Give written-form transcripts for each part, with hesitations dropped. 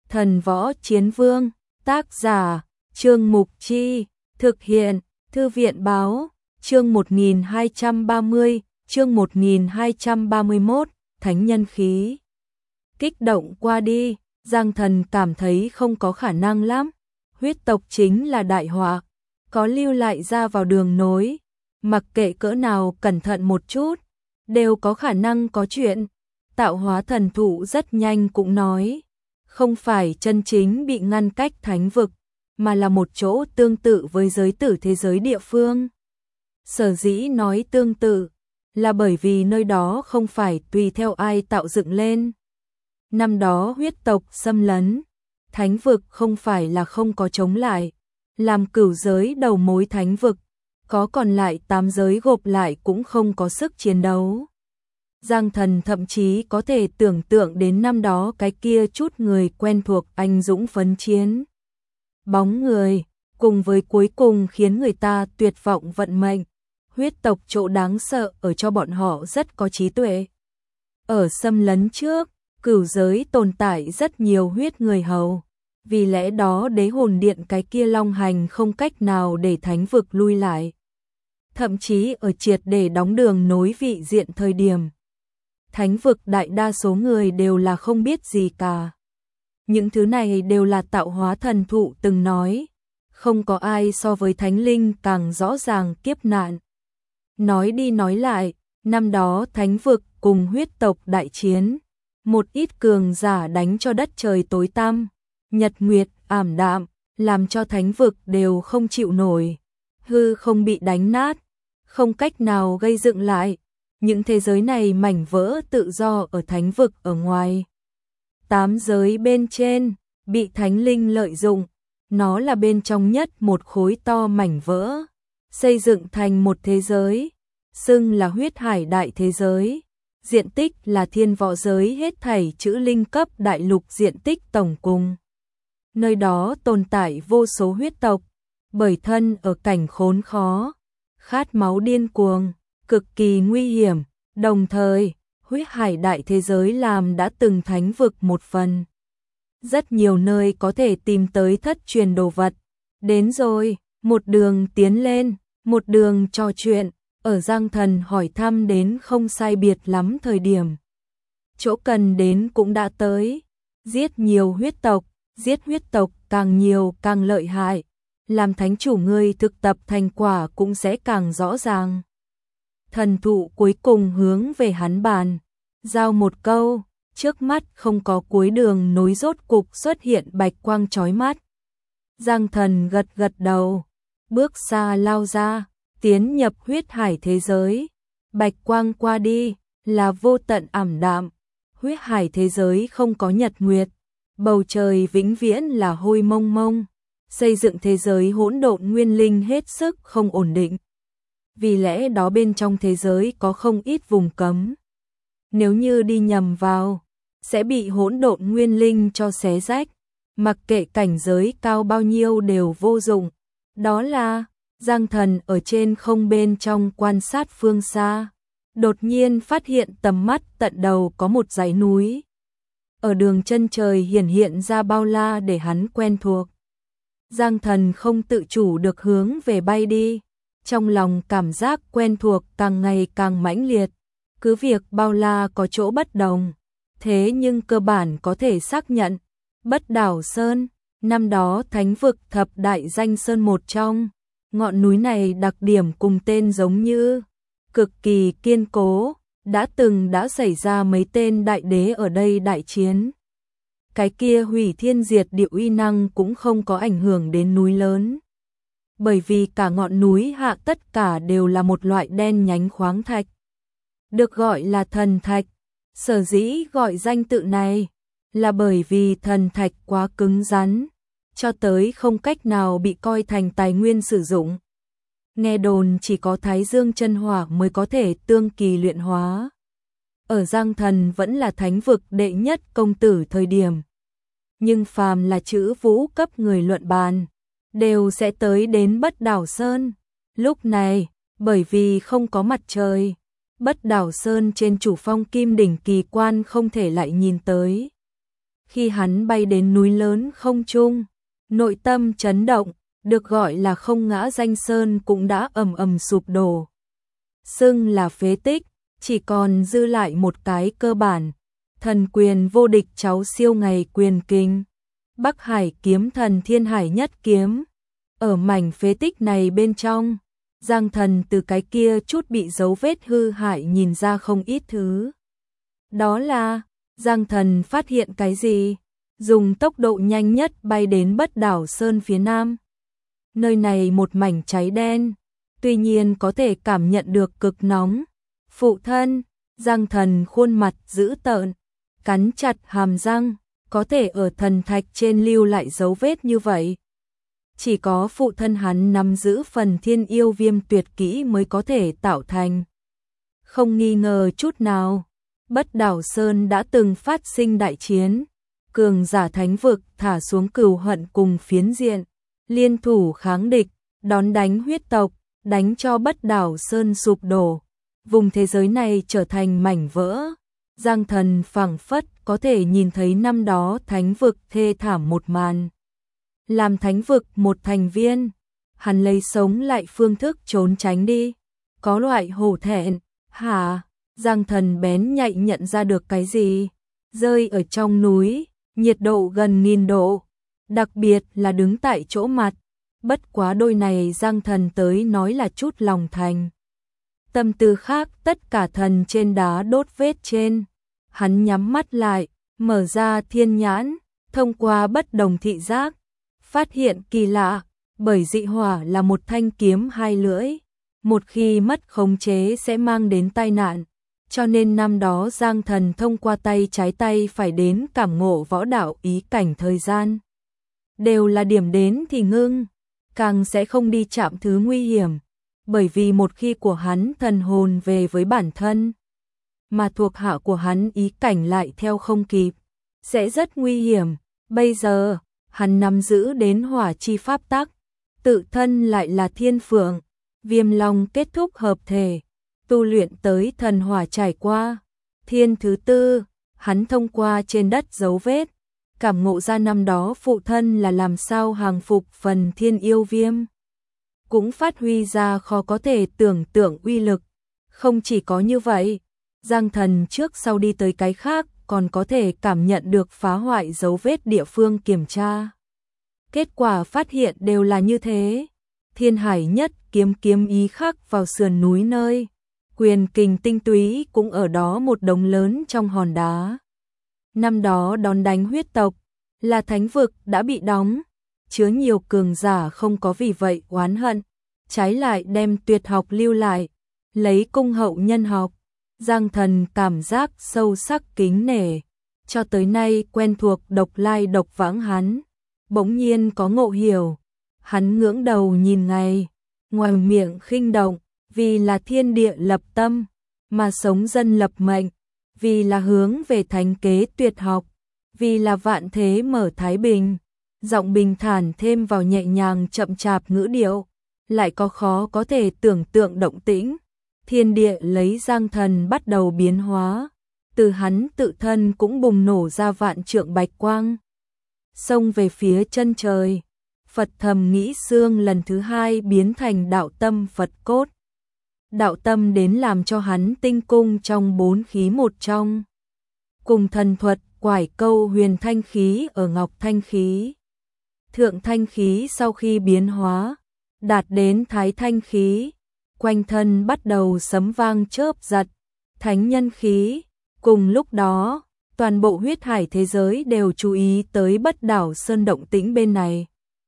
Thần Võ Chiến Vương, tác giả, Trương Mục Chi, thực hiện, Thư viện Báo, chương 1230, chương 1231, Thánh Nhân Khí. Kích động qua đi, Giang Thần cảm thấy không có khả năng lắm, huyết tộc chính là đại họa, có lưu lại ra vào đường nối, mặc kệ cỡ nào cẩn thận một chút, đều có khả năng có chuyện. Tạo hóa thần thụ rất nhanh cũng nói, không phải chân chính bị ngăn cách thánh vực, mà là một chỗ tương tự với giới tử thế giới địa phương. Sở dĩ nói tương tự, là bởi vì nơi đó không phải tùy theo ai tạo dựng lên. Năm đó huyết tộc xâm lấn, thánh vực không phải là không có chống lại, làm cửu giới đầu mối thánh vực, có còn lại 8 giới gộp lại cũng không có sức chiến đấu. Giang Thần thậm chí có thể tưởng tượng đến năm đó cái kia chút người quen thuộc anh dũng phấn chiến. Bóng người, cùng với cuối cùng khiến người ta tuyệt vọng vận mệnh, huyết tộc chỗ đáng sợ ở cho bọn họ rất có trí tuệ. Ở xâm lấn trước, cửu giới tồn tại rất nhiều huyết người hầu, vì lẽ đó đế hồn điện cái kia long hành không cách nào để thánh vực lui lại. Thậm chí ở triệt để đóng đường nối vị diện thời điểm, thánh vực đại đa số người đều là không biết gì cả. Những thứ này đều là tạo hóa thần thụ từng nói, không có ai so với thánh linh càng rõ ràng kiếp nạn. Nói đi nói lại, năm đó thánh vực cùng huyết tộc đại chiến, một ít cường giả đánh cho đất trời tối tăm, nhật nguyệt ảm đạm, làm cho thánh vực đều không chịu nổi, hư không bị đánh nát, không cách nào gây dựng lại. Những thế giới này mảnh vỡ tự do ở thánh vực ở ngoài. 8 giới bên trên, bị thánh linh lợi dụng, nó là bên trong nhất một khối to mảnh vỡ, xây dựng thành một thế giới, xưng là huyết hải đại thế giới. Diện tích là thiên võ giới hết thảy chữ linh cấp đại lục diện tích tổng cùng. Nơi đó tồn tại vô số huyết tộc, bởi thân ở cảnh khốn khó, khát máu điên cuồng, cực kỳ nguy hiểm, đồng thời, huyết hải đại thế giới làm đã từng thánh vực một phần. Rất nhiều nơi có thể tìm tới thất truyền đồ vật. Đến rồi, một đường tiến lên, một đường trò chuyện, ở Giang Thần hỏi thăm đến không sai biệt lắm thời điểm. Chỗ cần đến cũng đã tới, giết nhiều huyết tộc, giết huyết tộc càng nhiều càng lợi hại, làm thánh chủ ngươi thực tập thành quả cũng sẽ càng rõ ràng. Thần thụ cuối cùng hướng về hắn bàn, giao một câu, trước mắt không có cuối đường nối rốt cục xuất hiện bạch quang chói mắt. Giang Thần gật gật đầu, bước xa lao ra, tiến nhập huyết hải thế giới. Bạch quang qua đi, là vô tận ảm đạm, huyết hải thế giới không có nhật nguyệt, bầu trời vĩnh viễn là hôi mông mông, xây dựng thế giới hỗn độn nguyên linh hết sức không ổn định. Vì lẽ đó bên trong thế giới có không ít vùng cấm. Nếu như đi nhầm vào, sẽ bị hỗn độn nguyên linh cho xé rách, mặc kệ cảnh giới cao bao nhiêu đều vô dụng. Đó là, Giang Thần ở trên không bên trong quan sát phương xa, đột nhiên phát hiện tầm mắt tận đầu có một dãy núi. Ở đường chân trời hiện ra bao la để hắn quen thuộc. Giang Thần không tự chủ được hướng về bay đi. Trong lòng cảm giác quen thuộc càng ngày càng mãnh liệt, cứ việc bao la có chỗ bất đồng, thế nhưng cơ bản có thể xác nhận, Bất Đảo Sơn, năm đó thánh vực thập đại danh sơn một trong, ngọn núi này đặc điểm cùng tên giống như, cực kỳ kiên cố, đã xảy ra mấy tên đại đế ở đây đại chiến. Cái kia hủy thiên diệt địa uy năng cũng không có ảnh hưởng đến núi lớn. Bởi vì cả ngọn núi hạ tất cả đều là một loại đen nhánh khoáng thạch, được gọi là thần thạch. Sở dĩ gọi danh tự này là bởi vì thần thạch quá cứng rắn, cho tới không cách nào bị coi thành tài nguyên sử dụng. Nghe đồn chỉ có Thái Dương chân hỏa mới có thể tương kỳ luyện hóa. Ở Giang Thần vẫn là thánh vực đệ nhất công tử thời điểm, nhưng phàm là chữ vũ cấp người luận bàn đều sẽ tới đến Bất Đảo Sơn. Lúc này, bởi vì không có mặt trời, Bất Đảo Sơn trên chủ phong kim đỉnh kỳ quan không thể lại nhìn tới. Khi hắn bay đến núi lớn không trung, nội tâm chấn động, được gọi là không ngã danh sơn cũng đã ầm ầm sụp đổ. Xưng là phế tích, chỉ còn dư lại một cái cơ bản, thần quyền vô địch cháu siêu ngày quyền kinh, Bắc Hải kiếm thần Thiên Hải nhất kiếm. Ở mảnh phế tích này bên trong, Giang Thần từ cái kia chút bị dấu vết hư hại nhìn ra không ít thứ. Đó là, Giang Thần phát hiện cái gì? Dùng tốc độ nhanh nhất bay đến Bất Đảo Sơn phía nam. Nơi này một mảnh cháy đen, tuy nhiên có thể cảm nhận được cực nóng. Phụ thân, Giang Thần khuôn mặt dữ tợn, cắn chặt hàm răng, có thể ở thần thạch trên lưu lại dấu vết như vậy. Chỉ có phụ thân hắn nắm giữ phần thiên yêu viêm tuyệt kỹ mới có thể tạo thành. Không nghi ngờ chút nào, Bất Đảo Sơn đã từng phát sinh đại chiến, cường giả thánh vực thả xuống cừu hận cùng phiến diện, liên thủ kháng địch, đón đánh huyết tộc, đánh cho Bất Đảo Sơn sụp đổ, vùng thế giới này trở thành mảnh vỡ. Giang Thần phảng phất có thể nhìn thấy năm đó thánh vực thê thảm một màn. Làm thánh vực một thành viên, hắn lấy sống lại phương thức trốn tránh đi, có loại hổ thẹn. Hả? Giang Thần bén nhạy nhận ra được cái gì? Rơi ở trong núi, nhiệt độ gần 1000 độ, đặc biệt là đứng tại chỗ mặt. Bất quá đôi này Giang Thần tới nói là chút lòng thành. Tâm tư khác tất cả thần trên đá đốt vết trên. Hắn nhắm mắt lại, mở ra thiên nhãn, thông qua bất đồng thị giác, phát hiện kỳ lạ, bởi dị hỏa là một thanh kiếm hai lưỡi, một khi mất khống chế sẽ mang đến tai nạn, cho nên năm đó Giang Thần thông qua tay trái tay phải đến cảm ngộ võ đạo ý cảnh thời gian. Đều là điểm đến thì ngưng, càng sẽ không đi chạm thứ nguy hiểm, bởi vì một khi của hắn thần hồn về với bản thân, mà thuộc hạ của hắn ý cảnh lại theo không kịp, sẽ rất nguy hiểm. Bây giờ, hắn nắm giữ đến hỏa chi pháp tắc, tự thân lại là thiên phượng, viêm long kết thúc hợp thể, tu luyện tới thần hỏa trải qua. Thiên thứ tư, hắn thông qua trên đất dấu vết, cảm ngộ ra năm đó phụ thân là làm sao hàng phục phần thiên yêu viêm. Cũng phát huy ra khó có thể tưởng tượng uy lực. Không chỉ có như vậy, Giang Thần trước sau đi tới cái khác còn có thể cảm nhận được phá hoại dấu vết địa phương kiểm tra. Kết quả phát hiện đều là như thế. Thiên Hải nhất kiếm kiếm ý khắc vào sườn núi nơi. Quyền kình tinh túy cũng ở đó một đống lớn trong hòn đá. Năm đó đón đánh huyết tộc, là thánh vực đã bị đóng, chứa nhiều cường giả không có vì vậy oán hận, trái lại đem tuyệt học lưu lại, lấy cung hậu nhân học. Giang Thần cảm giác sâu sắc kính nể, cho tới nay quen thuộc độc lai độc vãng hắn, bỗng nhiên có ngộ hiểu. Hắn ngưỡng đầu nhìn ngày, ngoài miệng khinh động, vì là thiên địa lập tâm, mà sống dân lập mệnh, vì là hướng về thánh kế tuyệt học, vì là vạn thế mở thái bình. Giọng bình thản thêm vào nhẹ nhàng chậm chạp ngữ điệu, lại có khó có thể tưởng tượng động tĩnh. Thiên địa lấy Giang Thần bắt đầu biến hóa, từ hắn tự thân cũng bùng nổ ra vạn trượng bạch quang, xông về phía chân trời. Phật thầm nghĩ xương lần thứ hai biến thành đạo tâm Phật cốt. Đạo tâm đến làm cho hắn tinh cung trong 4 khí một trong. Cùng thần thuật quải câu huyền thanh khí ở ngọc thanh khí. Thượng thanh khí sau khi biến hóa, đạt đến thái thanh khí, quanh thân bắt đầu sấm vang chớp giật, thánh nhân khí. Cùng lúc đó, toàn bộ huyết hải thế giới đều chú ý tới Bất Đảo Sơn động tĩnh bên này.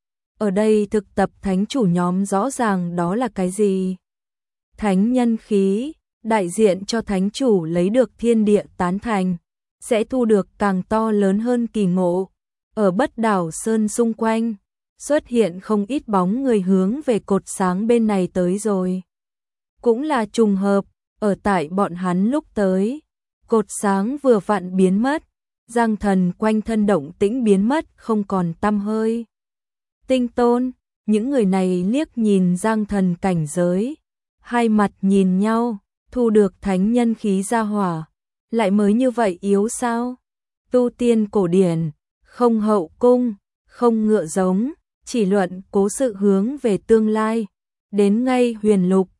Ở đây thực tập thánh chủ nhóm rõ ràng đó là cái gì? Thánh nhân khí, đại diện cho thánh chủ lấy được thiên địa tán thành, sẽ thu được càng to lớn hơn kỳ ngộ. Ở Bất Đảo Sơn xung quanh, xuất hiện không ít bóng người hướng về cột sáng bên này tới rồi. Cũng là trùng hợp, ở tại bọn hắn lúc tới, cột sáng vừa vặn biến mất, Giang Thần quanh thân động tĩnh biến mất không còn tăm hơi. Tinh Tôn, những người này liếc nhìn Giang Thần cảnh giới, hai mặt nhìn nhau, thu được thánh nhân khí ra hỏa, lại mới như vậy yếu sao? tu tiên cổ điển, không hậu cung, không ngựa giống, chỉ luận cố sự hướng về tương lai. Đến ngay huyền lục,